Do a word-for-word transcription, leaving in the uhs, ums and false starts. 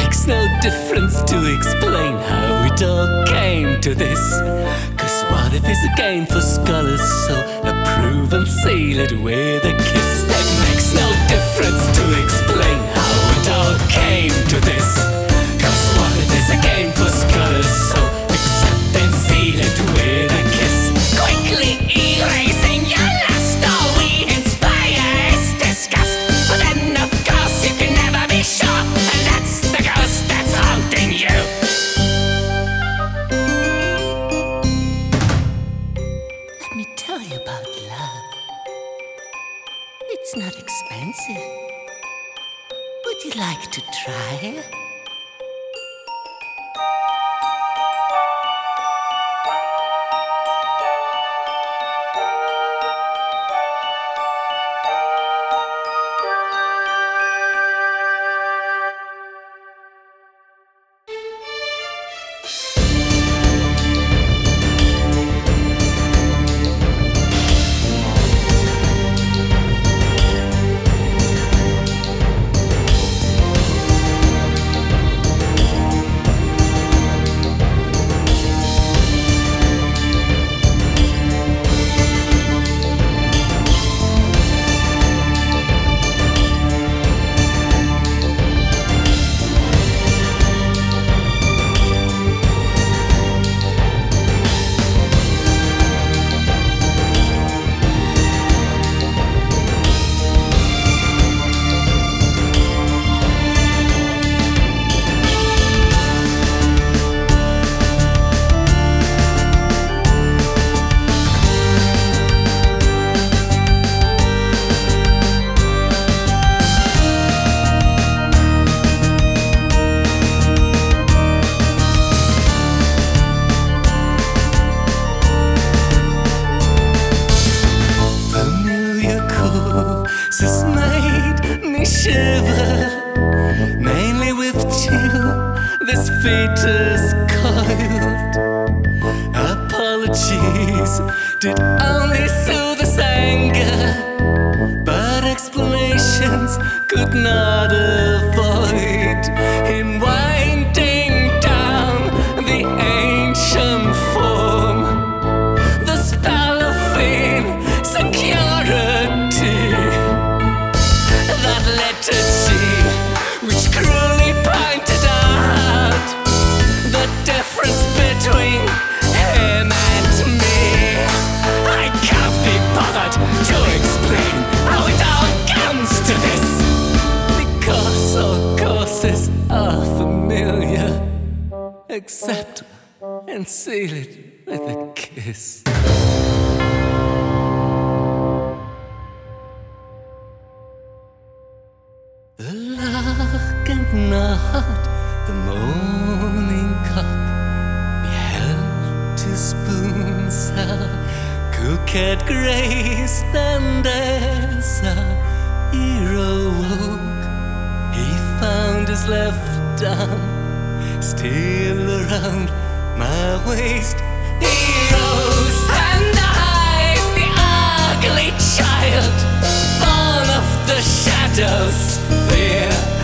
makes no difference to explain how it all came to this. Cause what if it's a game for scholars? So approve and seal it with a kiss. It makes no difference to explain how it all came to this. Cause what if it's a game for scholars? So accept and seal it with a kiss. Quickly erasing your last, all we inspire is disgust. But then of course you can never be sure, and that's the ghost that's haunting you. Let me tell you about love. It's not expensive. Would you like to try? This made me shiver, mainly with chill. This fetus coiled. Apologies did only soothe this anger, but explanations could not avoid him winding down the ancient form. The spell of insecurity that led to see, which cruelly pointed out the difference between him and me. I can't be bothered to explain how it all comes to this, because all courses are familiar. Accept and seal it with a kiss. The lark and not the morning cock beheld his spoons how coquette grace, and as our hero woke, he found his left arm still around my waist. He rose and eyed the ugly child, born of the shadows, fear.